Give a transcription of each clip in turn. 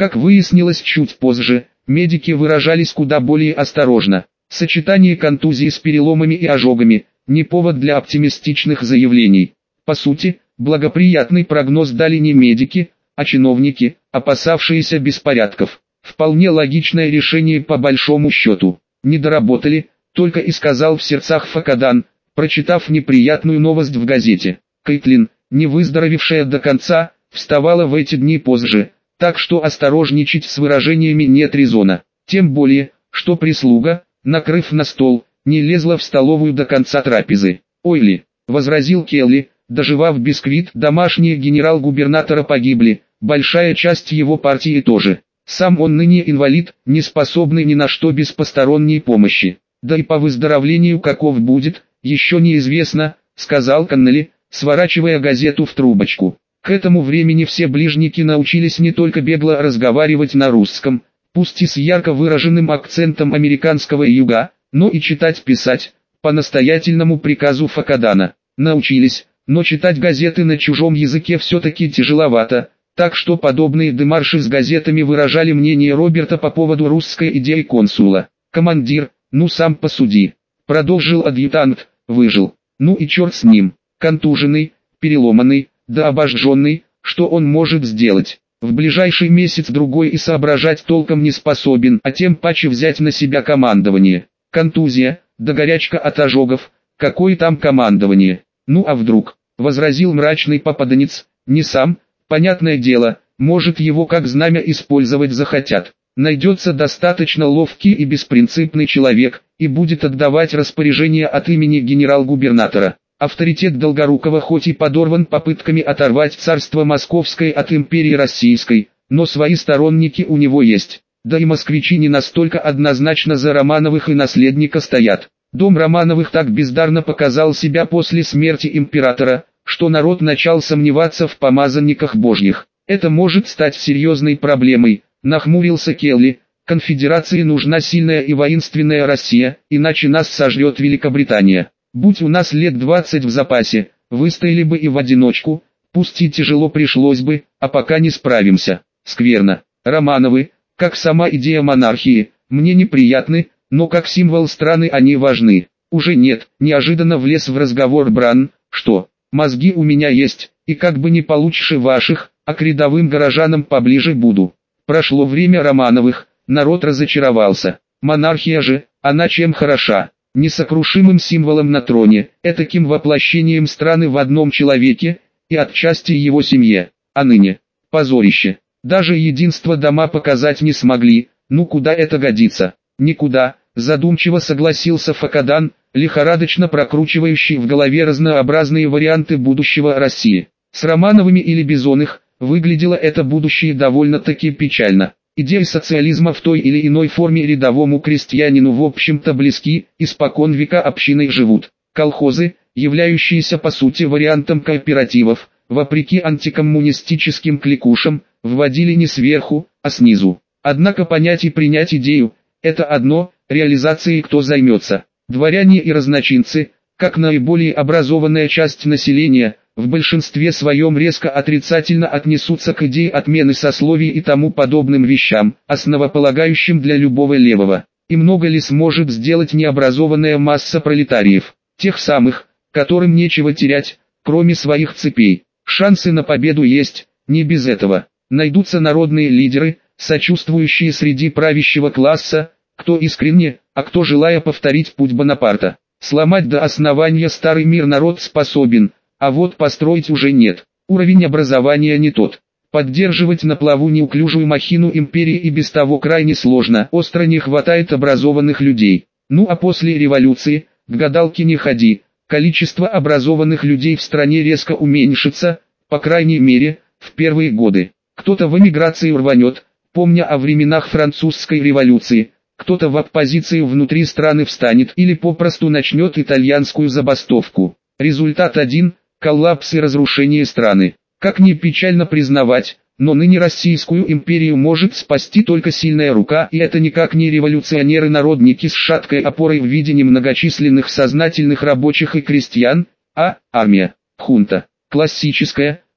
Как выяснилось чуть позже, медики выражались куда более осторожно. Сочетание контузии с переломами и ожогами – не повод для оптимистичных заявлений. По сути, благоприятный прогноз дали не медики, а чиновники, опасавшиеся беспорядков. Вполне логичное решение по большому счету. Не доработали, только и сказал в сердцах Факадан, прочитав неприятную новость в газете. Кейтлин, не выздоровевшая до конца, вставала в эти дни позже, так что осторожничать с выражениями нет резона. Тем более, что прислуга, накрыв на стол, не лезла в столовую до конца трапезы. «Ойли», — возразил Келли, доживав бисквит, домашние генерал-губернатора погибли, большая часть его партии тоже. Сам он ныне инвалид, не способный ни на что без посторонней помощи. Да и по выздоровлению каков будет, еще неизвестно, сказал Коннелли, сворачивая газету в трубочку. К этому времени все ближники научились не только бегло разговаривать на русском, пусть и с ярко выраженным акцентом американского юга, но и читать-писать, по настоятельному приказу Факадана. Научились, но читать газеты на чужом языке все-таки тяжеловато, так что подобные демарши с газетами выражали мнение Роберта по поводу русской идеи консула. «Командир, ну сам посуди», — продолжил адъютант, — «выжил. Ну и черт с ним, контуженный, переломанный, да обожженный, что он может сделать? В ближайший месяц-другой и соображать толком не способен, а тем паче взять на себя командование. Контузия, да горячка от ожогов, какое там командование? Ну а вдруг?» — возразил мрачный попаданец, — «не сам, понятное дело, может его как знамя использовать захотят. Найдется достаточно ловкий и беспринципный человек, и будет отдавать распоряжения от имени генерал-губернатора. Авторитет Долгорукова хоть и подорван попытками оторвать царство Московское от империи Российской, но свои сторонники у него есть. Да и москвичи не настолько однозначно за Романовых и наследника стоят. Дом Романовых так бездарно показал себя после смерти императора, что народ начал сомневаться в помазанниках божьих. Это может стать серьезной проблемой, нахмурился Келли. Конфедерации нужна сильная и воинственная Россия, иначе нас сожрет Великобритания. Будь у нас лет 20 в запасе, выстояли бы и в одиночку, пусть и тяжело пришлось бы, а пока не справимся. Скверно. Романовы, как сама идея монархии, мне неприятны, но как символ страны они важны. Уже нет, неожиданно влез в разговор Бран, что, мозги у меня есть, и как бы не получше ваших, а к рядовым горожанам поближе буду. Прошло время Романовых, народ разочаровался. Монархия же, она чем хороша? Несокрушимым символом на троне, этаким воплощением страны в одном человеке, и отчасти его семье. А ныне, позорище, даже единство дома показать не смогли, ну куда это годится? Никуда, задумчиво согласился Факадан, лихорадочно прокручивающий в голове разнообразные варианты будущего России. С Романовыми или без их, выглядело это будущее довольно-таки печально. Идеи социализма в той или иной форме рядовому крестьянину в общем-то близки, испокон века общиной живут. Колхозы, являющиеся по сути вариантом кооперативов, вопреки антикоммунистическим кликушам, вводили не сверху, а снизу. Однако понять и принять идею – это одно, реализацией кто займется. Дворяне и разночинцы, как наиболее образованная часть населения, в большинстве своем резко отрицательно отнесутся к идее отмены сословий и тому подобным вещам, основополагающим для любого левого. И много ли сможет сделать необразованная масса пролетариев, тех самых, которым нечего терять, кроме своих цепей? Шансы на победу есть, не без этого. Найдутся народные лидеры, сочувствующие среди правящего класса, кто искренне, а кто желая повторить путь Бонапарта. Сломать до основания старый мир народ способен, а вот построить уже нет. Уровень образования не тот. Поддерживать на плаву неуклюжую махину империи и без того крайне сложно. Остро не хватает образованных людей. Ну а после революции, к гадалке не ходи, количество образованных людей в стране резко уменьшится, по крайней мере, в первые годы. Кто-то в эмиграцию рванет, помня о временах французской революции, кто-то в оппозицию внутри страны встанет или попросту начнет итальянскую забастовку. Результат один – коллапс и разрушение страны. Как ни печально признавать, но ныне Российскую империю может спасти только сильная рука, и это никак не революционеры-народники с шаткой опорой в виде немногочисленных сознательных рабочих и крестьян, а армия, хунта. Классическая,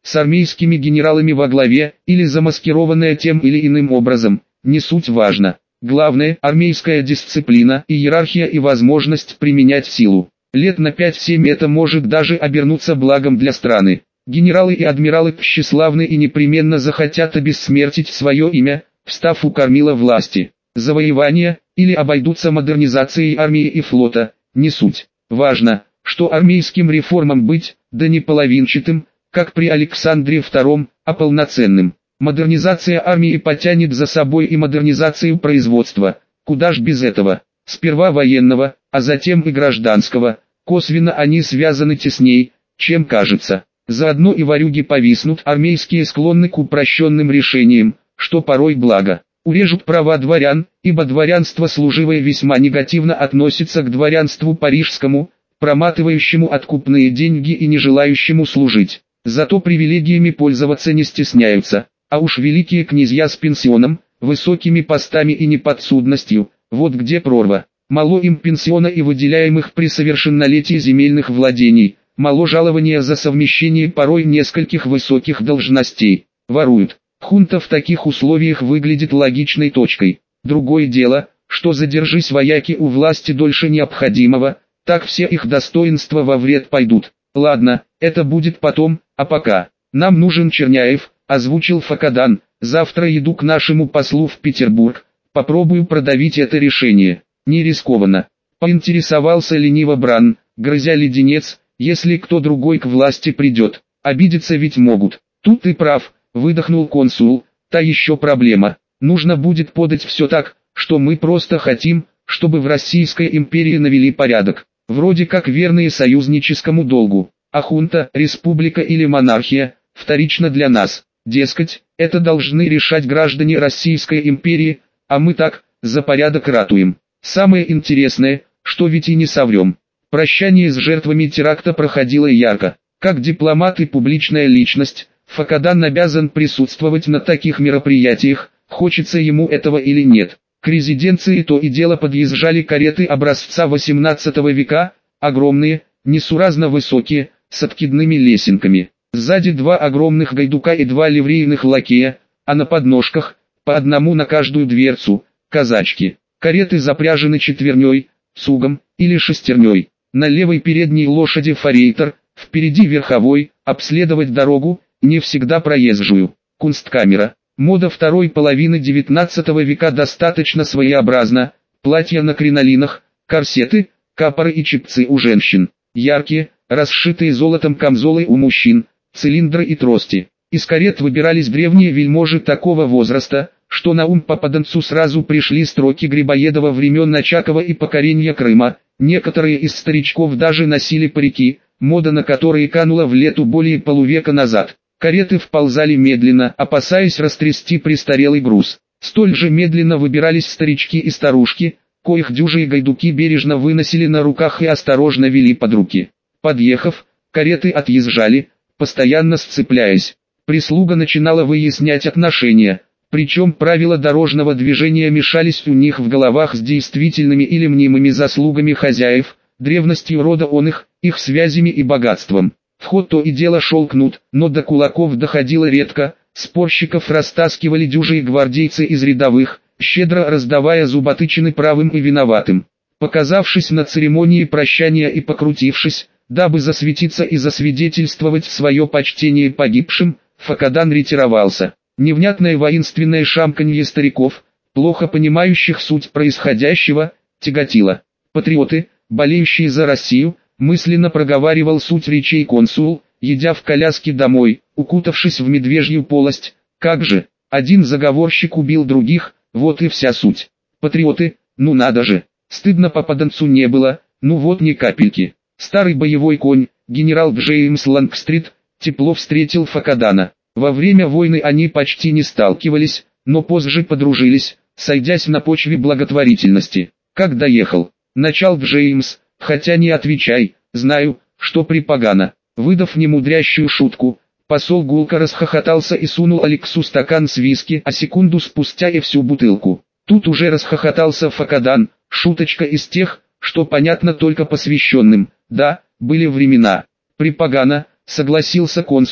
с армейскими генералами во главе, или замаскированная тем или иным образом, не суть важно. Главное – армейская дисциплина, иерархия и возможность применять силу. Лет на 5-7 это может даже обернуться благом для страны. Генералы и адмиралы тщеславны и непременно захотят обессмертить свое имя, встав у кормила власти. Завоевания, или обойдутся модернизацией армии и флота, не суть. Важно, что армейским реформам быть, да не половинчатым, как при Александре II, а полноценным. Модернизация армии потянет за собой и модернизацию производства, куда ж без этого. Сперва военного, а затем и гражданского, косвенно они связаны тесней, чем кажется. Заодно и ворюги повиснут, армейские склонны к упрощенным решениям, что порой благо. Урежут права дворян, ибо дворянство служивое весьма негативно относится к дворянству парижскому, проматывающему откупные деньги и не желающему служить. Зато привилегиями пользоваться не стесняются, а уж великие князья с пенсионом, высокими постами и неподсудностью, вот где прорва. Мало им пенсиона и выделяемых при совершеннолетии земельных владений, мало жалования за совмещение порой нескольких высоких должностей. Воруют. Хунта в таких условиях выглядит логичной точкой. Другое дело, что задержись вояки у власти дольше необходимого, так все их достоинства во вред пойдут. Ладно, это будет потом, а пока. Нам нужен Черняев, озвучил Факадан. Завтра иду к нашему послу в Петербург, попробую продавить это решение. Не рискованно. Поинтересовался лениво Бран, грызя леденец, если кто другой к власти придет, обидеться ведь могут. Тут ты прав, выдохнул консул, та еще проблема. Нужно будет подать все так, что мы просто хотим, чтобы в Российской империи навели порядок. Вроде как верные союзническому долгу. А хунта, республика или монархия, вторично для нас. Дескать, это должны решать граждане Российской империи, а мы так, за порядок ратуем. Самое интересное, что ведь и не соврем. Прощание с жертвами теракта проходило ярко. Как дипломат и публичная личность, Факадан обязан присутствовать на таких мероприятиях, хочется ему этого или нет. К резиденции то и дело подъезжали кареты образца 18 века, огромные, несуразно высокие, с откидными лесенками. Сзади два огромных гайдука и два ливрейных лакея, а на подножках, по одному на каждую дверцу, казачки. Кареты запряжены четверней, цугом, или шестерней. На левой передней лошади форейтор, впереди верховой, обследовать дорогу, не всегда проезжую. Кунсткамера. Мода второй половины 19 века достаточно своеобразна. Платья на кринолинах, корсеты, капоры и чепцы у женщин. Яркие, расшитые золотом камзолы у мужчин, цилиндры и трости. Из карет выбирались древние вельможи такого возраста, что на ум попаданцу сразу пришли строки Грибоедова времен Очакова и покорения Крыма. Некоторые из старичков даже носили парики, мода на которые канула в лету более полувека назад. Кареты вползали медленно, опасаясь растрясти престарелый груз. Столь же медленно выбирались старички и старушки, коих дюжие гайдуки бережно выносили на руках и осторожно вели под руки. Подъехав, кареты отъезжали, постоянно сцепляясь. Прислуга начинала выяснять отношения, причем правила дорожного движения мешались у них в головах с действительными или мнимыми заслугами хозяев, древностью рода он их связями и богатством. В ход то и дело шел кнут, но до кулаков доходило редко, спорщиков растаскивали дюжие гвардейцы из рядовых, щедро раздавая зуботычины правым и виноватым. Показавшись на церемонии прощания и покрутившись, дабы засветиться и засвидетельствовать свое почтение погибшим, Факадан ретировался. Невнятное воинственное шамканье стариков, плохо понимающих суть происходящего, тяготило. Патриоты, болеющие за Россию, мысленно проговаривал суть речей консул, едя в коляске домой, укутавшись в медвежью полость. Как же, один заговорщик убил других, вот и вся суть. Патриоты, ну надо же, стыдно попаданцу не было, ну вот ни капельки. Старый боевой конь, генерал Джеймс Лангстрит, тепло встретил Факадана. Во время войны они почти не сталкивались, но позже подружились, сойдясь на почве благотворительности. Как доехал? Начал Джеймс, хотя не отвечай, знаю, что припогано. Выдав немудрящую шутку, посол гулко расхохотался и сунул Алексу стакан с виски, а секунду спустя и всю бутылку. Тут уже расхохотался Факадан, шуточка из тех, что понятно только посвященным. Да, были времена. Припогано, согласился консул,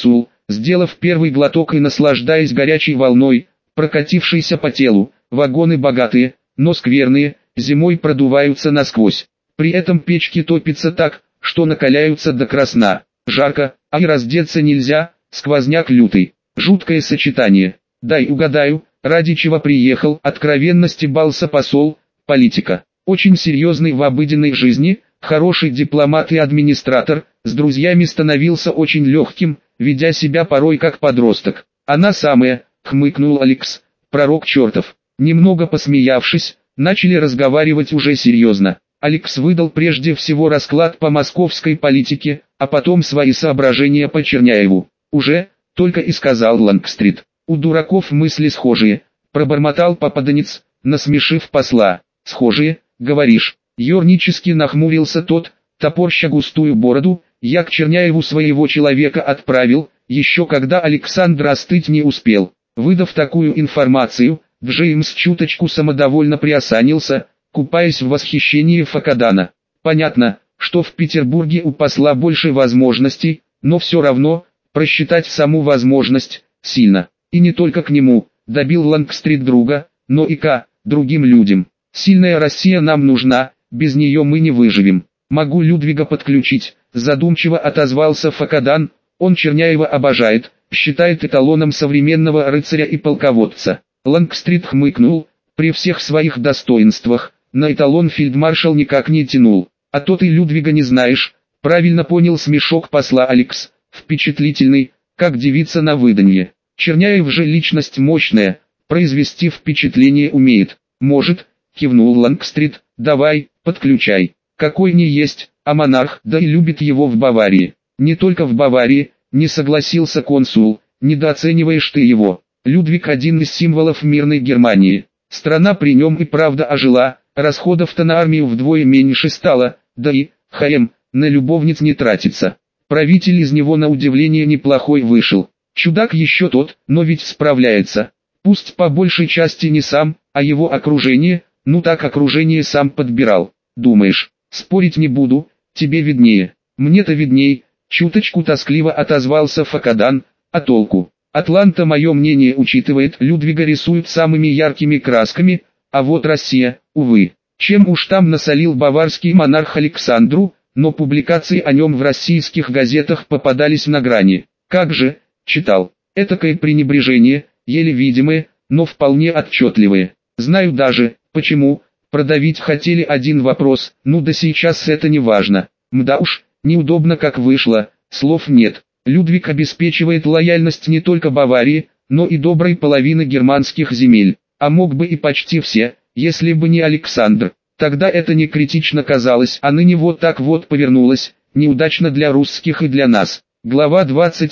сделав первый глоток и наслаждаясь горячей волной, прокатившейся по телу. Вагоны богатые, но скверные, зимой продуваются насквозь. При этом печки топятся так, что накаляются до красна. Жарко, а и раздеться нельзя, сквозняк лютый. Жуткое сочетание. Дай угадаю, ради чего приехал, откровенно стебался посол, политика. Очень серьезный в обыденной жизни, хороший дипломат и администратор, с друзьями становился очень легким, ведя себя порой как подросток. Она самая, хмыкнул Алекс, пророк чертов. Немного посмеявшись, начали разговаривать уже серьезно. Алекс выдал прежде всего расклад по московской политике, а потом свои соображения по Черняеву. Уже, только и сказал Лангстрит. У дураков мысли схожие, пробормотал попаданец, насмешив посла. Схожие, говоришь? Ёрнически нахмурился тот, топорща густую бороду. Я к Черняеву своего человека отправил, еще когда Александр остыть не успел. Выдав такую информацию, Джеймс чуточку самодовольно приосанился, купаясь в восхищении Факадана. Понятно, что в Петербурге у посла больше возможностей, но все равно, просчитать саму возможность, сильно. И не только к нему, добил Лангстрит друга, но и к другим людям. Сильная Россия нам нужна, без нее мы не выживем. Могу Людвига подключить, задумчиво отозвался Факадан, он Черняева обожает, считает эталоном современного рыцаря и полководца. Лангстрит хмыкнул, при всех своих достоинствах, на эталон фельдмаршал никак не тянул. А то ты Людвига не знаешь, правильно понял смешок посла Алекс, впечатлительный, как девица на выданье. Черняев же личность мощная, произвести впечатление умеет. Может, кивнул Лангстрит, давай, подключай. Какой не есть, а монарх, да и любит его в Баварии. Не только в Баварии, не согласился консул, недооцениваешь ты его. Людвиг один из символов мирной Германии. Страна при нем и правда ожила, расходов-то на армию вдвое меньше стало, да и, на любовниц не тратится. Правитель из него на удивление неплохой вышел. Чудак еще тот, но ведь справляется. Пусть по большей части не сам, а его окружение, ну так окружение сам подбирал. Думаешь, спорить не буду, тебе виднее. Мне-то видней, чуточку тоскливо отозвался Факадан, а толку? Атланта мое мнение учитывает, Людвига рисует самыми яркими красками, а вот Россия, увы. Чем уж там насолил баварский монарх Александру, но публикации о нем в российских газетах попадались на грани. Как же, читал, этакое пренебрежение, еле видимое, но вполне отчетливое. Знаю даже, почему, продавить хотели один вопрос, ну да сейчас это не важно. Мда уж, неудобно как вышло, слов нет. Людвиг обеспечивает лояльность не только Баварии, но и доброй половины германских земель, а мог бы и почти все, если бы не Александр. Тогда это не критично казалось, а ныне вот так вот повернулось, неудачно для русских и для нас. Глава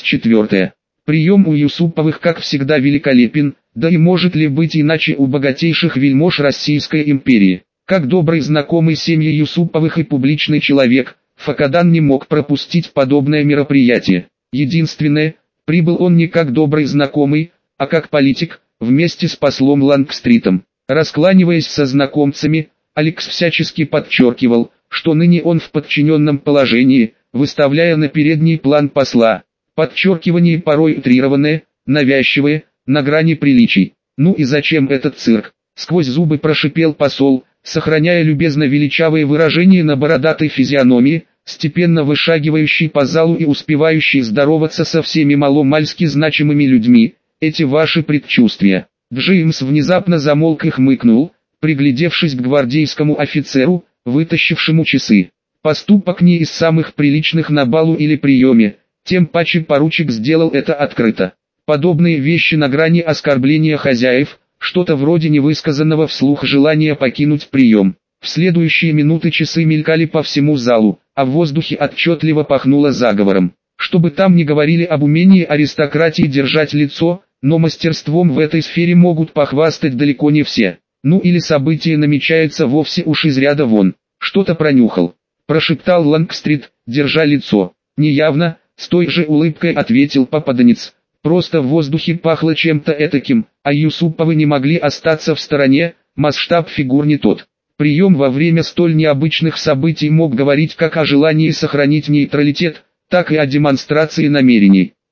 24. Прием у Юсуповых как всегда великолепен, да и может ли быть иначе у богатейших вельмож Российской империи. Как добрый знакомый семьи Юсуповых и публичный человек, Факадан не мог пропустить подобное мероприятие. Единственное, прибыл он не как добрый знакомый, а как политик, вместе с послом Лангстритом. Раскланиваясь со знакомцами, Алекс всячески подчеркивал, что ныне он в подчиненном положении, выставляя на передний план посла. Подчеркивание порой утрированное, навязчивое, на грани приличий. Ну и зачем этот цирк? Сквозь зубы прошипел посол, сохраняя любезно величавые выражения на бородатой физиономии, степенно вышагивающий по залу и успевающий здороваться со всеми маломальски значимыми людьми. Эти ваши предчувствия. Джеймс внезапно замолк и хмыкнул, приглядевшись к гвардейскому офицеру, вытащившему часы. Поступок не из самых приличных на балу или приеме, тем паче поручик сделал это открыто. Подобные вещи на грани оскорбления хозяев, что-то вроде невысказанного вслух желания покинуть прием. В следующие минуты часы мелькали по всему залу, а в воздухе отчетливо пахнуло заговором. Чтобы там не говорили об умении аристократии держать лицо, но мастерством в этой сфере могут похвастать далеко не все. Ну или событие намечается вовсе уж из ряда вон. Что-то пронюхал, прошептал Лангстрит, держа лицо. Неявно, с той же улыбкой ответил попаданец. Просто в воздухе пахло чем-то этаким, а Юсуповы не могли остаться в стороне, масштаб фигур не тот. Прием во время столь необычных событий мог говорить как о желании сохранить нейтралитет, так и о демонстрации намерений.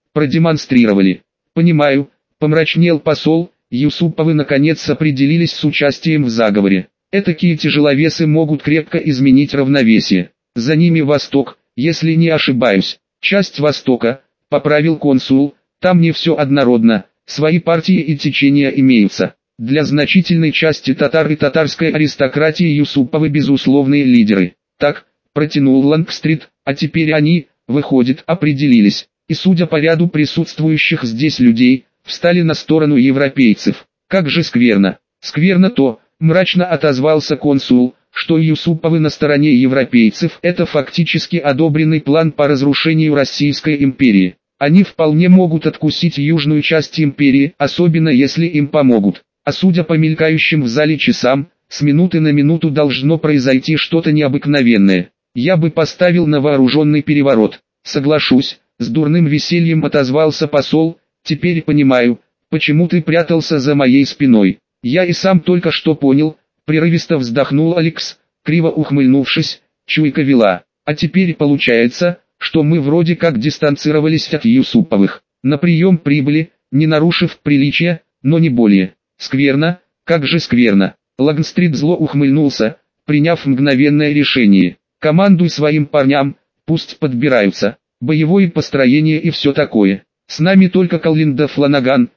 продемонстрировали. Понимаю, помрачнел посол, Юсуповы наконец определились с участием в заговоре. Этакие тяжеловесы могут крепко изменить равновесие. За ними Восток, если не ошибаюсь. Часть Востока, поправил консул, там не все однородно, свои партии и течения имеются. Для значительной части татар и татарской аристократии Юсуповы безусловные лидеры. Так, протянул Лангстрит, а теперь они, выходит, определились, и судя по ряду присутствующих здесь людей, встали на сторону европейцев. Как же скверно. Скверно то, мрачно отозвался консул, что Юсуповы на стороне европейцев – это фактически одобренный план по разрушению Российской империи. Они вполне могут откусить южную часть империи, особенно если им помогут. А судя по мелькающим в зале часам, с минуты на минуту должно произойти что-то необыкновенное. Я бы поставил на вооруженный переворот. Соглашусь, с дурным весельем отозвался посол, теперь понимаю, почему ты прятался за моей спиной. Я и сам только что понял, прерывисто вздохнул Алекс, криво ухмыльнувшись, чуйка вела. А теперь получается, что мы вроде как дистанцировались от Юсуповых. На прием прибыли, не нарушив приличия, но не более. Скверно, как же скверно. Лангстрит зло ухмыльнулся, приняв мгновенное решение. Командуй своим парням, пусть подбираются. Боевое построение и все такое. С нами только Коллин да Фланаган.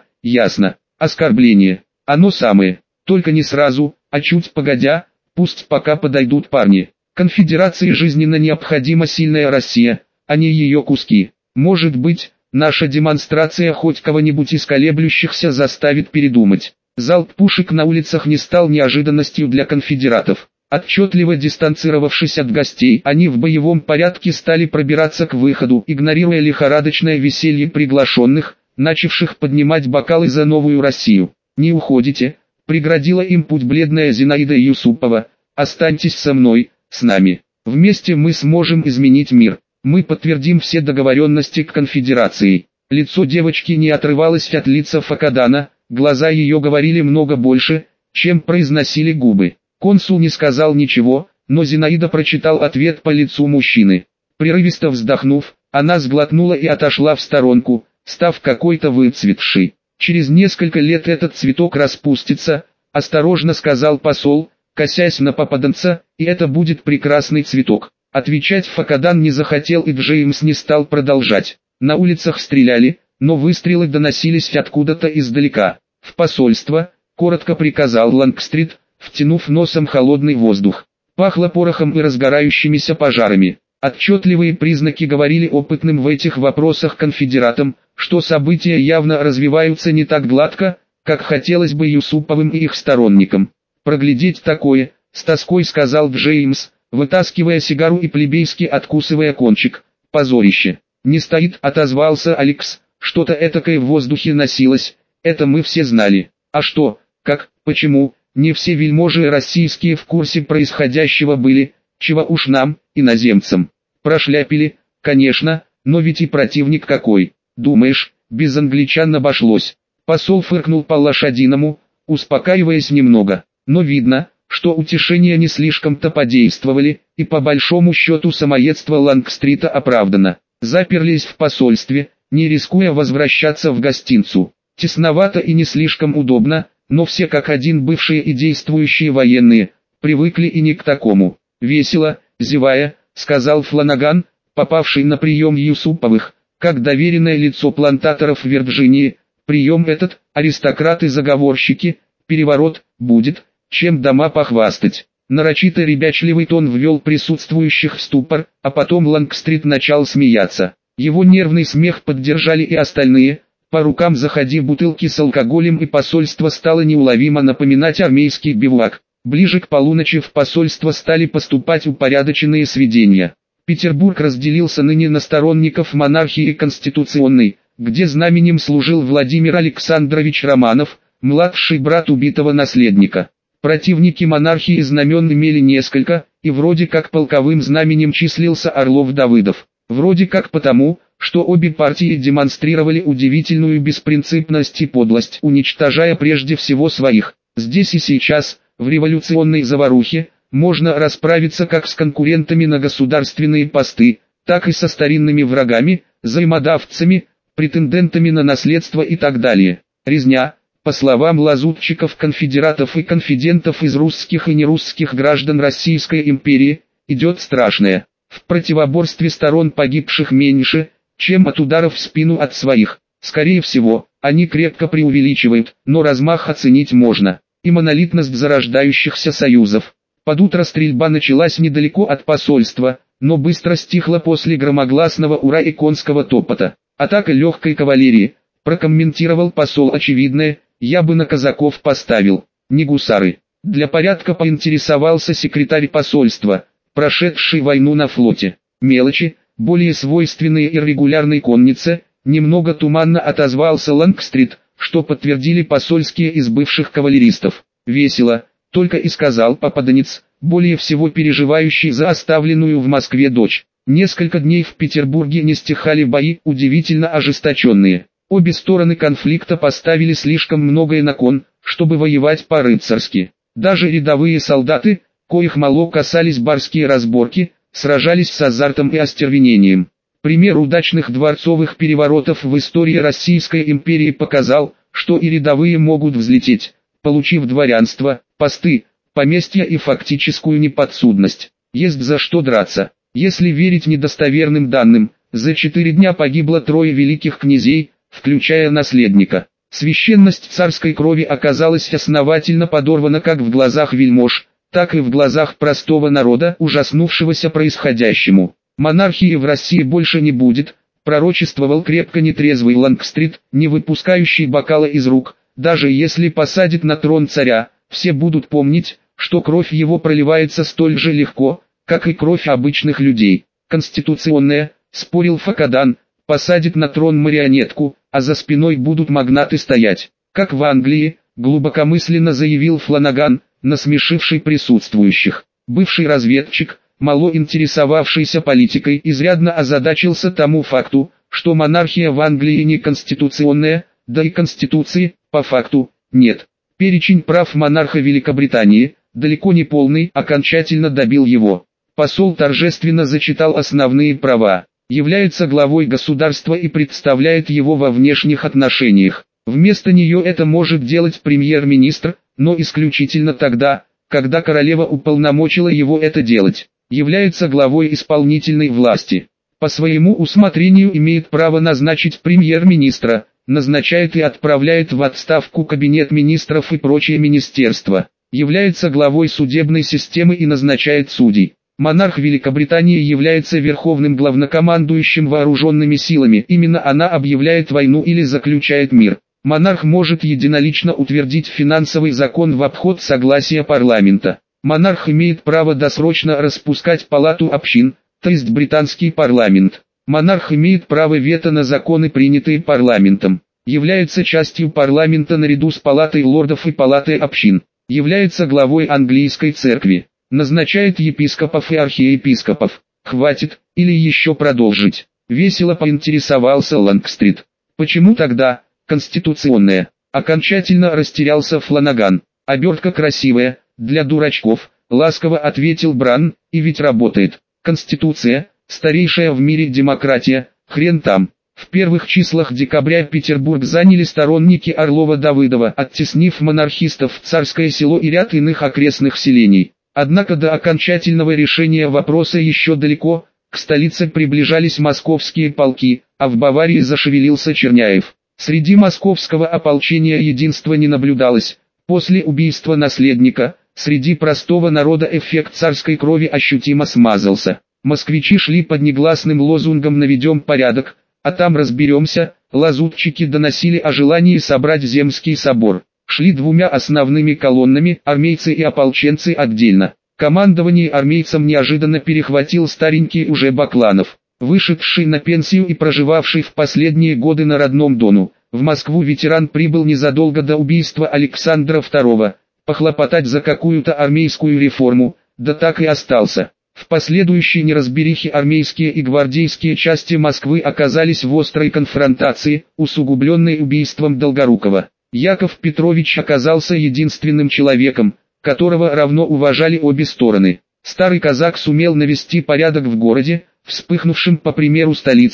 Ясно. Оскорбление. Оно самое. Только не сразу, а чуть погодя, пусть пока подойдут парни. Конфедерации жизненно необходима сильная Россия, а не ее куски. Может быть, наша демонстрация хоть кого-нибудь из колеблющихся заставит передумать. Залп пушек на улицах не стал неожиданностью для конфедератов. Отчетливо дистанцировавшись от гостей, они в боевом порядке стали пробираться к выходу, игнорируя лихорадочное веселье приглашенных, начавших поднимать бокалы за новую Россию. «Не уходите», — преградила им путь бледная Зинаида Юсупова, «останьтесь со мной, с нами. Вместе мы сможем изменить мир. Мы подтвердим все договоренности к конфедерации». Лицо девочки не отрывалось от лица Факадана, глаза ее говорили много больше, чем произносили губы. Консул не сказал ничего, но Зинаида прочитал ответ по лицу мужчины. Прерывисто вздохнув, она сглотнула и отошла в сторонку, став какой-то выцветшей. «Через несколько лет этот цветок распустится», — осторожно сказал посол, косясь на попаданца, «и это будет прекрасный цветок». Отвечать Факадан не захотел, и Джеймс не стал продолжать. На улицах стреляли, но выстрелы доносились откуда-то издалека. «В посольство», — коротко приказал Лангстрит, втянув носом холодный воздух. Пахло порохом и разгорающимися пожарами. Отчетливые признаки говорили опытным в этих вопросах конфедератам, что события явно развиваются не так гладко, как хотелось бы Юсуповым и их сторонникам. «Проглядеть такое», — с тоской сказал Джеймс, вытаскивая сигару и плебейски откусывая кончик. «Позорище». «Не стоит», — отозвался Алекс, — «что-то этакое в воздухе носилось, это мы все знали. А что, как, почему, не все вельможи российские в курсе происходящего были, чего уж нам, иноземцам. Прошляпили, конечно, но ведь и противник какой. Думаешь, без англичан обошлось». Посол фыркнул по-лошадиному, успокаиваясь немного, но видно, что утешения не слишком-то подействовали, и по большому счету самоедство Лангстрита оправдано. Заперлись в посольстве, не рискуя возвращаться в гостиницу. Тесновато и не слишком удобно, но все как один бывшие и действующие военные, привыкли и не к такому. «Весело», зевая, сказал Фланаган, попавший на прием Юсуповых, как доверенное лицо плантаторов в Вирджинии. «Прием этот, аристократы-заговорщики, переворот, будет, чем дома похвастать». Нарочито ребячливый тон ввел присутствующих в ступор, а потом Лангстрит начал смеяться. Его нервный смех поддержали и остальные. По рукам заходи бутылки с алкоголем, и посольство стало неуловимо напоминать армейский бивуак. Ближе к полуночи в посольство стали поступать упорядоченные сведения. Петербург разделился ныне на сторонников монархии конституционной, где знаменем служил Владимир Александрович Романов, младший брат убитого наследника. Противники монархии знамен имели несколько, и вроде как полковым знаменем числился Орлов-Давыдов. Вроде как потому, что обе партии демонстрировали удивительную беспринципность и подлость, уничтожая прежде всего своих. Здесь и сейчас, в революционной заварухе, можно расправиться как с конкурентами на государственные посты, так и со старинными врагами, взаимодавцами, претендентами на наследство и так далее. Резня, по словам лазутчиков, конфедератов и конфидентов из русских и нерусских граждан Российской империи, идет страшная. В противоборстве сторон погибших меньше, чем от ударов в спину от своих. Скорее всего, они крепко преувеличивают, но размах оценить можно. И монолитность зарождающихся союзов. Под утро стрельба началась недалеко от посольства, но быстро стихла после громогласного «Ура» и конского топота. «Атака легкой кавалерии», прокомментировал посол очевидное, «я бы на казаков поставил, не гусары». Для порядка поинтересовался секретарь посольства, прошедший войну на флоте. Мелочи, более свойственные иррегулярной коннице, немного туманно отозвался Лангстрит, что подтвердили посольские из бывших кавалеристов. «Весело», только и сказал попаданец, более всего переживающий за оставленную в Москве дочь. Несколько дней в Петербурге не стихали бои, удивительно ожесточенные. Обе стороны конфликта поставили слишком многое на кон, чтобы воевать по-рыцарски. Даже рядовые солдаты, коих мало касались барские разборки, сражались с азартом и остервенением. Пример удачных дворцовых переворотов в истории Российской империи показал, что и рядовые могут взлететь, получив дворянство, посты, поместья и фактическую неподсудность. Есть за что драться. Если верить недостоверным данным, за 4 дня погибло 3 великих князей, включая наследника. Священность царской крови оказалась основательно подорвана как в глазах вельмож, так и в глазах простого народа, ужаснувшегося происходящему. Монархии в России больше не будет, пророчествовал крепко нетрезвый Лангстрит, не выпускающий бокала из рук. Даже если посадит на трон царя, все будут помнить, что кровь его проливается столь же легко, как и кровь обычных людей. Конституционная, спорил Факадан, посадит на трон марионетку, а за спиной будут магнаты стоять. Как в Англии, глубокомысленно заявил Фланаган, насмешивший присутствующих. Бывший разведчик, мало интересовавшийся политикой, изрядно озадачился тому факту, что монархия в Англии не конституционная, да и конституции, по факту, нет. Перечень прав монарха Великобритании, далеко не полный, окончательно добил его. Посол торжественно зачитал основные права. Является главой государства и представляет его во внешних отношениях. Вместо нее это может делать премьер-министр, но исключительно тогда, когда королева уполномочила его это делать. Является главой исполнительной власти. По своему усмотрению имеет право назначить премьер-министра, назначает и отправляет в отставку кабинет министров и прочие министерства. Является главой судебной системы и назначает судей. Монарх Великобритании является верховным главнокомандующим вооруженными силами. Именно она объявляет войну или заключает мир. Монарх может единолично утвердить финансовый закон в обход согласия парламента. Монарх имеет право досрочно распускать палату общин, то есть британский парламент. Монарх имеет право вето на законы, принятые парламентом. Является частью парламента наряду с палатой лордов и палатой общин. Является главой английской церкви. Назначает епископов и архиепископов. Хватит, или еще продолжить? Весело поинтересовался Лангстрит. Почему тогда, конституционная? Окончательно растерялся Фланаган. Обертка красивая, для дурачков, ласково ответил Бран, и ведь работает. Конституция, старейшая в мире демократия, хрен там. В первых числах декабря Петербург заняли сторонники Орлова-Давыдова, оттеснив монархистов в Царское Село и ряд иных окрестных селений. Однако до окончательного решения вопроса еще далеко, к столице приближались московские полки, а в Баварии зашевелился Черняев. Среди московского ополчения единства не наблюдалось. После убийства наследника, среди простого народа эффект царской крови ощутимо смазался. Москвичи шли под негласным лозунгом «Наведем порядок», а там разберемся. Лазутчики доносили о желании собрать Земский собор. Шли двумя основными колоннами, армейцы и ополченцы отдельно. Командование армейцам неожиданно перехватил старенький уже Бакланов, вышедший на пенсию и проживавший в последние годы на родном Дону. В Москву ветеран прибыл незадолго до убийства Александра II, похлопотать за какую-то армейскую реформу, да так и остался. В последующей неразберихе армейские и гвардейские части Москвы оказались в острой конфронтации, усугубленной убийством Долгорукова. Яков Петрович оказался единственным человеком, которого равно уважали обе стороны. Старый казак сумел навести порядок в городе, вспыхнувшем по примеру столицы,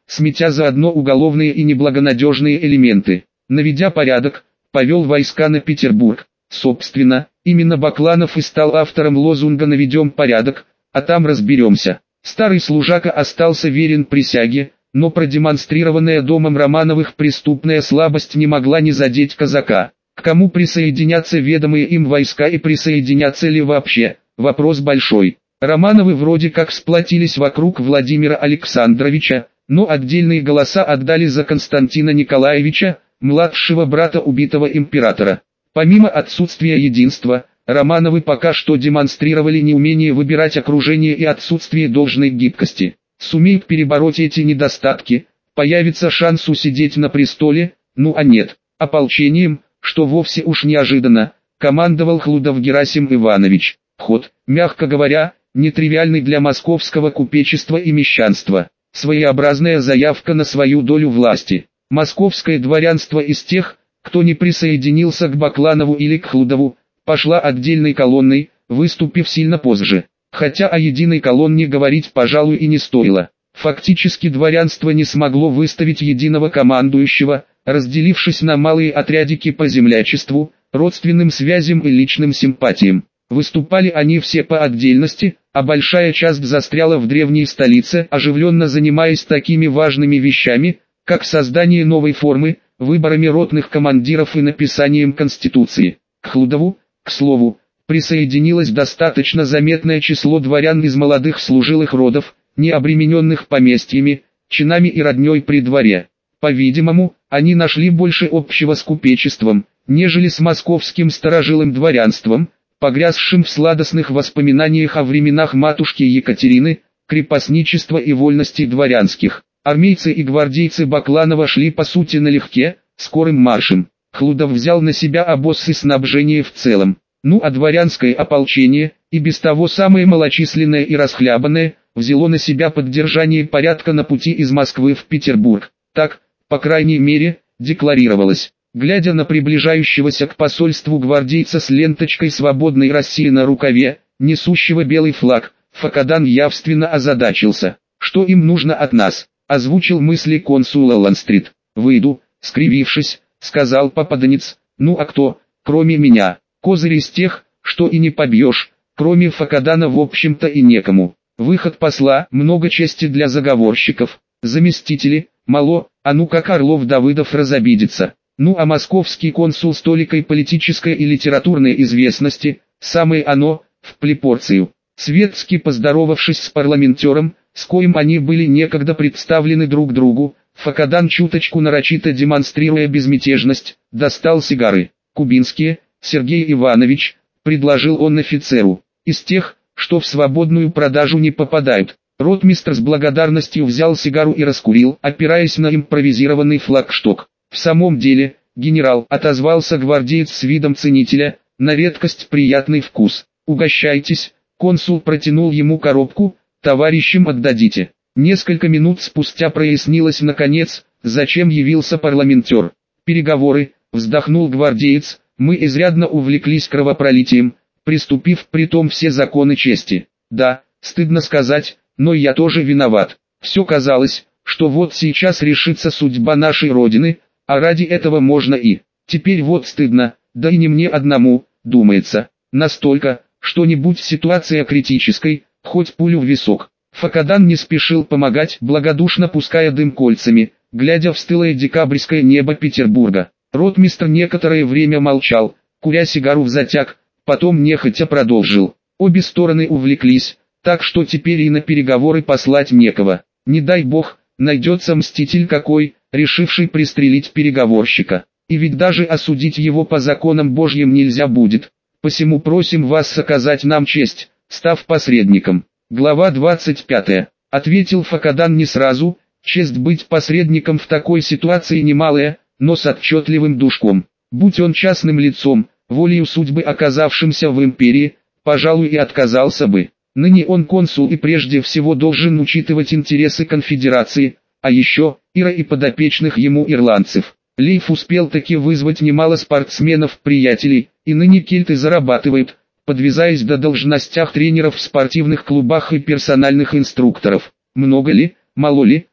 сметя заодно уголовные и неблагонадежные элементы. Наведя порядок, повел войска на Петербург. Собственно, именно Бакланов и стал автором лозунга «Наведем порядок, а там разберемся». Старый служака остался верен присяге, но продемонстрированная домом Романовых преступная слабость не могла не задеть казака. К кому присоединятся ведомые им войска и присоединятся ли вообще, вопрос большой. Романовы вроде как сплотились вокруг Владимира Александровича, но отдельные голоса отдали за Константина Николаевича, младшего брата убитого императора. Помимо отсутствия единства, Романовы пока что демонстрировали неумение выбирать окружение и отсутствие должной гибкости. Сумеют перебороть эти недостатки, появится шанс усидеть на престоле, ну а нет. Ополчением, что вовсе уж неожиданно, командовал Хлудов Герасим Иванович. Ход, мягко говоря, нетривиальный для московского купечества и мещанства. Своеобразная заявка на свою долю власти. Московское дворянство из тех, кто не присоединился к Бакланову или к Хлудову, пошла отдельной колонной, выступив сильно позже. Хотя о единой колонне говорить, пожалуй, и не стоило. Фактически дворянство не смогло выставить единого командующего, разделившись на малые отрядики по землячеству, родственным связям и личным симпатиям. Выступали они все по отдельности, а большая часть застряла в древней столице, оживленно занимаясь такими важными вещами, как создание новой формы, выборами ротных командиров и написанием Конституции. К Хлудову, к слову, присоединилось достаточно заметное число дворян из молодых служилых родов, не обремененных поместьями, чинами и родней при дворе. По-видимому, они нашли больше общего с купечеством, нежели с московским старожилым дворянством, погрязшим в сладостных воспоминаниях о временах матушки Екатерины, крепостничества и вольностей дворянских. Армейцы и гвардейцы Бакланова шли по сути налегке, скорым маршем. Хлудов взял на себя обоз и снабжение в целом. Ну а дворянское ополчение, и без того самое малочисленное и расхлябанное, взяло на себя поддержание порядка на пути из Москвы в Петербург. Так, по крайней мере, декларировалось. Глядя на приближающегося к посольству гвардейца с ленточкой «Свободной России» на рукаве, несущего белый флаг, Факадан явственно озадачился. Что им нужно от нас? Озвучил мысли консула Ланстрит. «Выйду», скривившись, сказал попаданец. «Ну а кто, кроме меня? Козырь из тех, что и не побьешь, кроме Факадана в общем-то и некому. Выход посла, много чести для заговорщиков, заместители, мало, а ну как Орлов-Давыдов разобидится. Ну а московский консул с толикой политической и литературной известности, самое оно, в плепорцию». Светски поздоровавшись с парламентером, с коим они были некогда представлены друг другу, Факадан чуточку нарочито демонстрируя безмятежность, достал сигары. «Кубинские, Сергей Иванович», предложил он офицеру, «из тех, что в свободную продажу не попадают». Ротмистр с благодарностью взял сигару и раскурил, опираясь на импровизированный флагшток. «В самом деле, генерал», отозвался гвардеец с видом ценителя, «на редкость приятный вкус. Угощайтесь». Консул протянул ему коробку, «товарищам отдадите». Несколько минут спустя прояснилось наконец, зачем явился парламентер. «Переговоры», вздохнул гвардеец, «мы изрядно увлеклись кровопролитием, приступив притом все законы чести. Да, стыдно сказать, но я тоже виноват. Все казалось, что вот сейчас решится судьба нашей Родины, а ради этого можно и. Теперь вот стыдно, да и не мне одному, думается. Настолько, что не будь ситуация критической, хоть пулю в висок». Факадан не спешил помогать, благодушно пуская дым кольцами, глядя в стылое декабрьское небо Петербурга. Ротмистр некоторое время молчал, куря сигару в затяг, потом нехотя продолжил. Обе стороны увлеклись, так что теперь и на переговоры послать некого. Не дай бог, найдется мститель какой, решивший пристрелить переговорщика. И ведь даже осудить его по законам Божьим нельзя будет. Посему просим вас оказать нам честь, став посредником. Глава 25. Ответил Факадан не сразу, честь быть посредником в такой ситуации немалая, но с отчетливым душком. Будь он частным лицом, волею судьбы оказавшимся в империи, пожалуй и отказался бы. Ныне он консул и прежде всего должен учитывать интересы конфедерации, а еще, Ира и подопечных ему ирландцев. Лейф успел таки вызвать немало спортсменов-приятелей, и ныне кельты зарабатывают, подвязаясь до должностях тренеров в спортивных клубах и персональных инструкторов. Много ли, мало ли,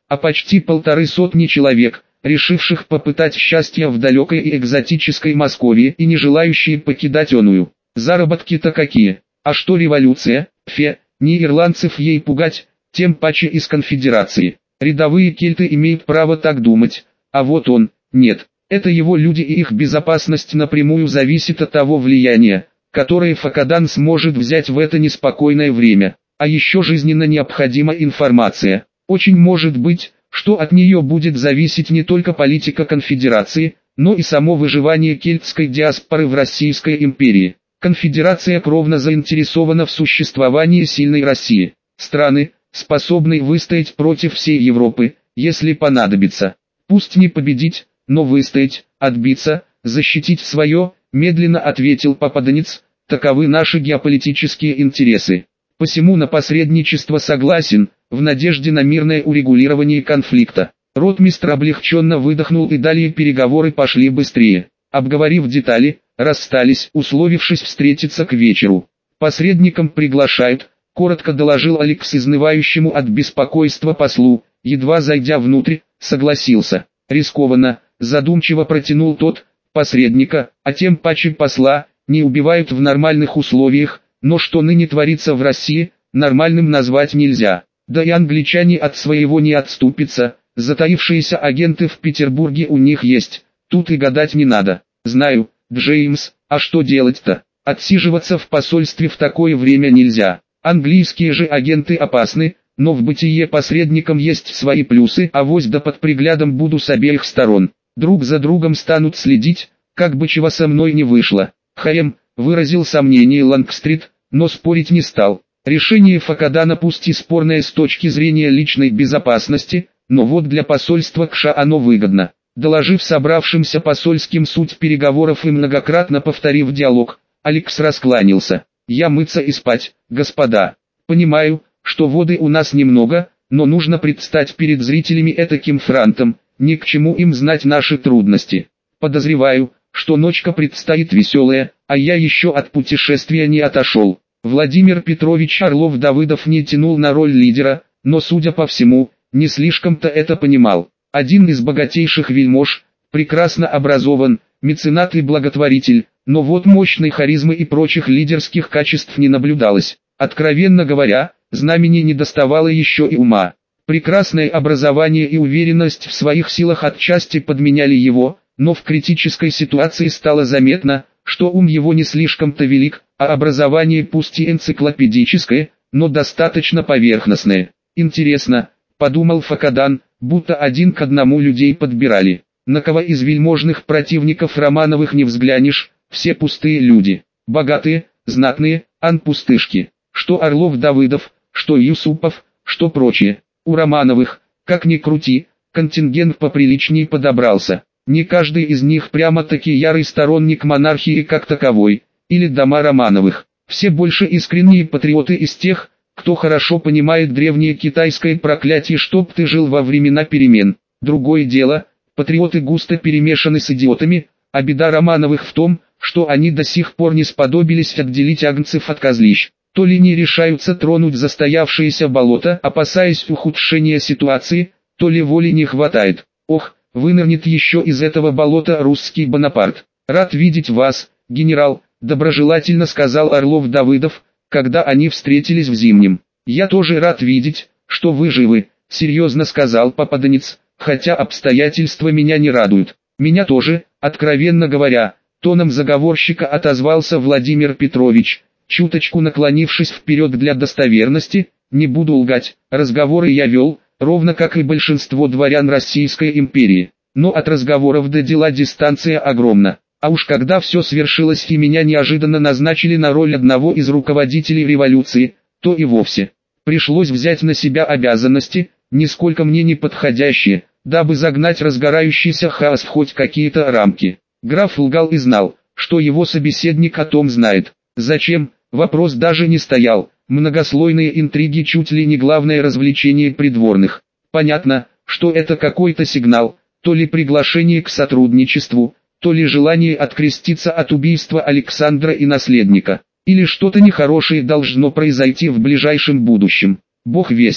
а почти 150 человек, решивших попытать счастья в далекой и экзотической Москве и не желающие покидать оную. Заработки-то какие? А что революция? Не ирландцев ей пугать, тем паче из конфедерации. Рядовые кельты имеют право так думать, а вот он, нет. Это его люди и их безопасность напрямую зависит от того влияния, которое Факадан сможет взять в это неспокойное время. А еще жизненно необходима информация. Очень может быть, что от нее будет зависеть не только политика конфедерации, но и само выживание кельтской диаспоры в Российской империи. Конфедерация кровно заинтересована в существовании сильной России, страны, способной выстоять против всей Европы, если понадобится. Пусть не победить, но выстоять, отбиться, защитить свое, медленно ответил попаданец, таковы наши геополитические интересы. Посему на посредничество согласен, в надежде на мирное урегулирование конфликта. Ротмистр облегченно выдохнул, и далее переговоры пошли быстрее. Обговорив детали, расстались, условившись встретиться к вечеру. Посредником приглашают, коротко доложил Алекс изнывающему от беспокойства послу, едва зайдя внутрь, согласился. Рискованно, задумчиво протянул тот, посредника, а тем паче посла, не убивают в нормальных условиях, но что ныне творится в России, нормальным назвать нельзя. Да и англичане от своего не отступятся, затаившиеся агенты в Петербурге у них есть, тут и гадать не надо. Знаю, Джеймс, а что делать-то? Отсиживаться в посольстве в такое время нельзя. Английские же агенты опасны, но в бытие посредникам есть свои плюсы, авось да под приглядом буду с обеих сторон. Друг за другом станут следить, как бы чего со мной не вышло. Выразил сомнение Лангстрит, но спорить не стал. Решение Факадана пусть и спорное с точки зрения личной безопасности, но вот для посольства КША оно выгодно. Доложив собравшимся посольским суть переговоров и многократно повторив диалог, Алекс раскланялся. «Я мыться и спать, господа. Понимаю, что воды у нас немного, но нужно предстать перед зрителями этаким франтом, ни к чему им знать наши трудности. Подозреваю, что ночка предстоит веселая, а я еще от путешествия не отошел». Владимир Петрович Орлов-Давыдов не тянул на роль лидера, но, судя по всему, не слишком-то это понимал. Один из богатейших вельмож, прекрасно образован, меценат и благотворитель, но вот мощной харизмы и прочих лидерских качеств не наблюдалось. Откровенно говоря, знамени недоставало еще и ума. Прекрасное образование и уверенность в своих силах отчасти подменяли его, но в критической ситуации стало заметно, что ум его не слишком-то велик, а образование пусть и энциклопедическое, но достаточно поверхностное. Интересно, подумал Факадан, будто один к одному людей подбирали. На кого из вельможных противников Романовых не взглянешь, все пустые люди. Богатые, знатные, пустышки. Что Орлов-Давыдов, что Юсупов, что прочие. У Романовых, как ни крути, контингент поприличней подобрался. Не каждый из них прямо-таки ярый сторонник монархии как таковой, или дома Романовых. Все больше искренние патриоты из тех, кто хорошо понимает древнее китайское проклятие «чтоб ты жил во времена перемен». Другое дело, патриоты густо перемешаны с идиотами, а беда Романовых в том, что они до сих пор не сподобились отделить агнцев от козлищ. То ли не решаются тронуть застоявшееся болото, опасаясь ухудшения ситуации, то ли воли не хватает. Ох, вынырнет еще из этого болота русский Бонапарт. «Рад видеть вас, генерал», — доброжелательно сказал Орлов-Давыдов, когда они встретились в Зимнем. «Я тоже рад видеть, что вы живы», — серьезно сказал попаданец, «хотя обстоятельства меня не радуют». «Меня тоже, откровенно говоря», — тоном заговорщика отозвался Владимир Петрович, чуточку наклонившись вперед для достоверности. «Не буду лгать, разговоры я вел, ровно как и большинство дворян Российской империи. Но от разговоров до дела дистанция огромна. А уж когда все свершилось и меня неожиданно назначили на роль одного из руководителей революции, то и вовсе пришлось взять на себя обязанности, нисколько мне не подходящие, дабы загнать разгорающийся хаос в хоть какие-то рамки». Граф лгал и знал, что его собеседник о том знает. Зачем, вопрос даже не стоял. Многослойные интриги чуть ли не главное развлечение придворных. Понятно, что это какой-то сигнал, то ли приглашение к сотрудничеству, то ли желание откреститься от убийства Александра и наследника, или что-то нехорошее должно произойти в ближайшем будущем. Бог весть.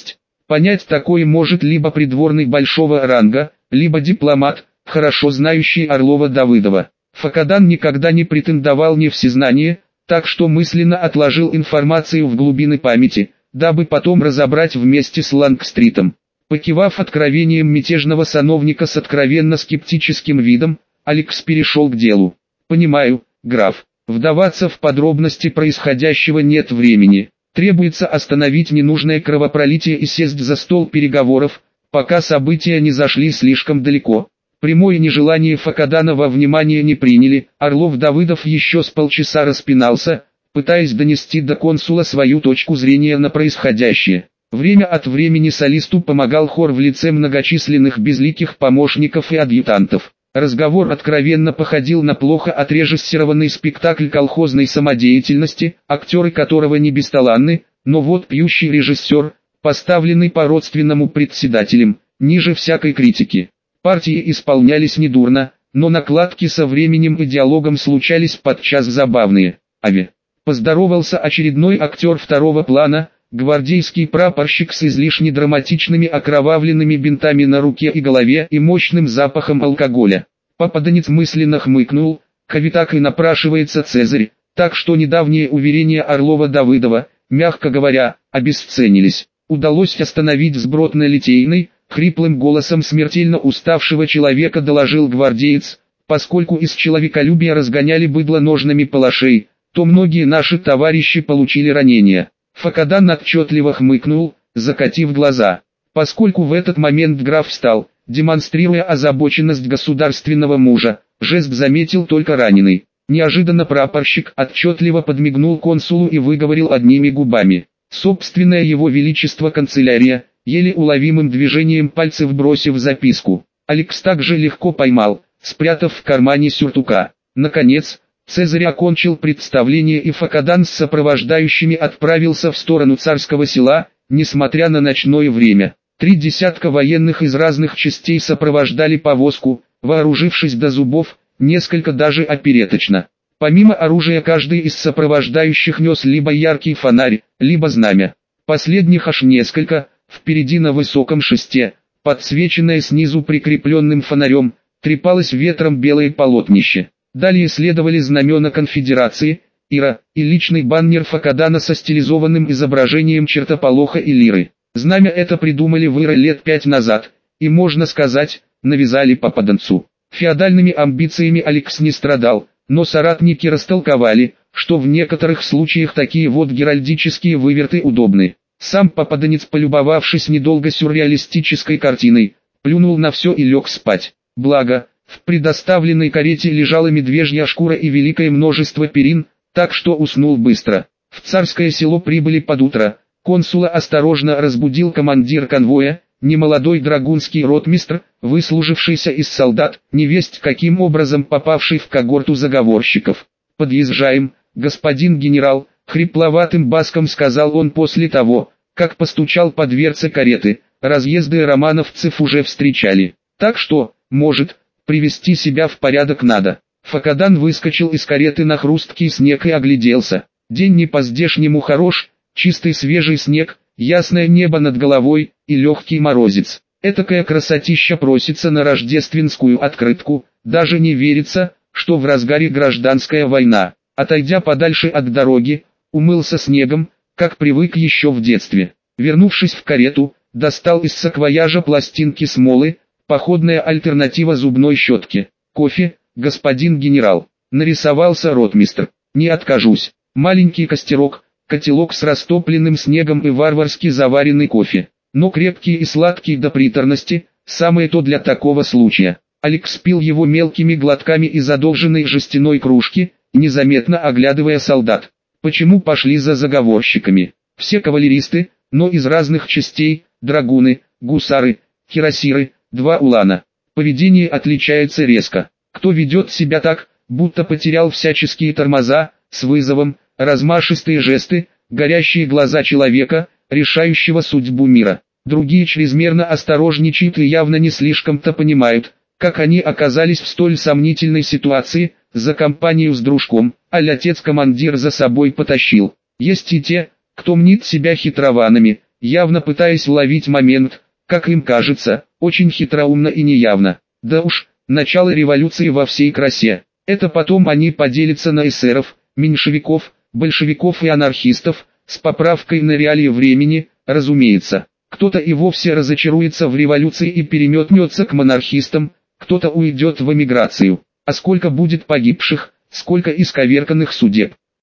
Понять такое может либо придворный большого ранга, либо дипломат, хорошо знающий Орлова-Давыдова. Факадан никогда не претендовал ни всезнание, так что мысленно отложил информацию в глубины памяти, дабы потом разобрать вместе с Лангстритом. Покивав откровением мятежного сановника с откровенно скептическим видом, Алекс перешел к делу. «Понимаю, граф, вдаваться в подробности происходящего нет времени. Требуется остановить ненужное кровопролитие и сесть за стол переговоров, пока события не зашли слишком далеко». Прямое нежелание Факадана во внимание не приняли, Орлов-Давыдов еще с полчаса распинался, пытаясь донести до консула свою точку зрения на происходящее. Время от времени солисту помогал хор в лице многочисленных безликих помощников и адъютантов. Разговор откровенно походил на плохо отрежиссированный спектакль колхозной самодеятельности, актеры которого не бесталанны, но вот пьющий режиссер, поставленный по-родственному председателем, ниже всякой критики. Партии исполнялись недурно, но накладки со временем и диалогом случались подчас забавные. Поздоровался очередной актер второго плана, гвардейский прапорщик с излишне драматичными окровавленными бинтами на руке и голове и мощным запахом алкоголя. Попаданец мысленно хмыкнул, ведь так и напрашивается Цезарь, так что недавние уверения Орлова-Давыдова, мягко говоря, обесценились. Удалось остановить сброд на Литейной, хриплым голосом смертельно уставшего человека доложил гвардеец, поскольку из человеколюбия разгоняли быдло ножными палашей, то многие наши товарищи получили ранения. Факадан отчетливо хмыкнул, закатив глаза. Поскольку в этот момент граф встал, демонстрируя озабоченность государственного мужа, жест заметил только раненый. Неожиданно прапорщик отчетливо подмигнул консулу и выговорил одними губами. Собственное его величество канцелярия, еле уловимым движением пальцев бросив записку. Алекс также легко поймал, спрятав в кармане сюртука. Наконец, Цезарь окончил представление и Факадан с сопровождающими отправился в сторону царского села, несмотря на ночное время. 3 десятка военных из разных частей сопровождали повозку, вооружившись до зубов, несколько даже опереточно. Помимо оружия каждый из сопровождающих нес либо яркий фонарь, либо знамя. Последних аж несколько, впереди на высоком шесте, подсвеченное снизу прикрепленным фонарем, трепалось ветром белое полотнище. Далее следовали знамена конфедерации, Ира, и личный баннер Факадана со стилизованным изображением чертополоха и лиры. Знамя это придумали в Ире лет 5 назад, и можно сказать, навязали попаданцу. Феодальными амбициями Алекс не страдал, но соратники растолковали, что в некоторых случаях такие вот геральдические выверты удобны. Сам попаданец, полюбовавшись недолго сюрреалистической картиной, плюнул на все и лег спать. Благо, в предоставленной карете лежала медвежья шкура и великое множество перин, так что уснул быстро. В царское село прибыли под утро. Консула осторожно разбудил командир конвоя, немолодой драгунский ротмистр, выслужившийся из солдат, невесть каким образом попавший в когорту заговорщиков. «Подъезжаем, господин генерал», — хрипловатым баском сказал он после того, как постучал по дверце кареты. Разъезды романовцев уже встречали. Так что, может, привести себя в порядок надо. Факадан выскочил из кареты на хрусткий снег и огляделся. День не по-здешнему хорош, чистый свежий снег, ясное небо над головой и легкий морозец. Этакая красотища просится на рождественскую открытку, даже не верится, что в разгаре гражданская война. Отойдя подальше от дороги, умылся снегом, как привык еще в детстве. Вернувшись в карету, достал из саквояжа пластинки смолы, походная альтернатива зубной щетке. «Кофе, господин генерал», — нарисовался ротмистр. «Не откажусь». Маленький костерок, котелок с растопленным снегом и варварски заваренный кофе. Но крепкий и сладкий до приторности, самое то для такого случая. Алекс пил его мелкими глотками из задолженной жестяной кружки, незаметно оглядывая солдат. Почему пошли за заговорщиками? Все кавалеристы, но из разных частей, драгуны, гусары, кирасиры, 2 улана. Поведение отличается резко. Кто ведет себя так, будто потерял всяческие тормоза, с вызовом, размашистые жесты, горящие глаза человека, решающего судьбу мира. Другие чрезмерно осторожничают и явно не слишком-то понимают, как они оказались в столь сомнительной ситуации, за компанию с дружком, а отец-командир за собой потащил. Есть и те, кто мнит себя хитрованами, явно пытаясь уловить момент, как им кажется, очень хитроумно и неявно. Да уж, начало революции во всей красе. Это потом они поделятся на эсеров, меньшевиков, большевиков и анархистов, с поправкой на реалии времени, разумеется. Кто-то и вовсе разочаруется в революции и переметнется к монархистам, кто-то уйдет в эмиграцию. А сколько будет погибших, сколько исковерканных судеб.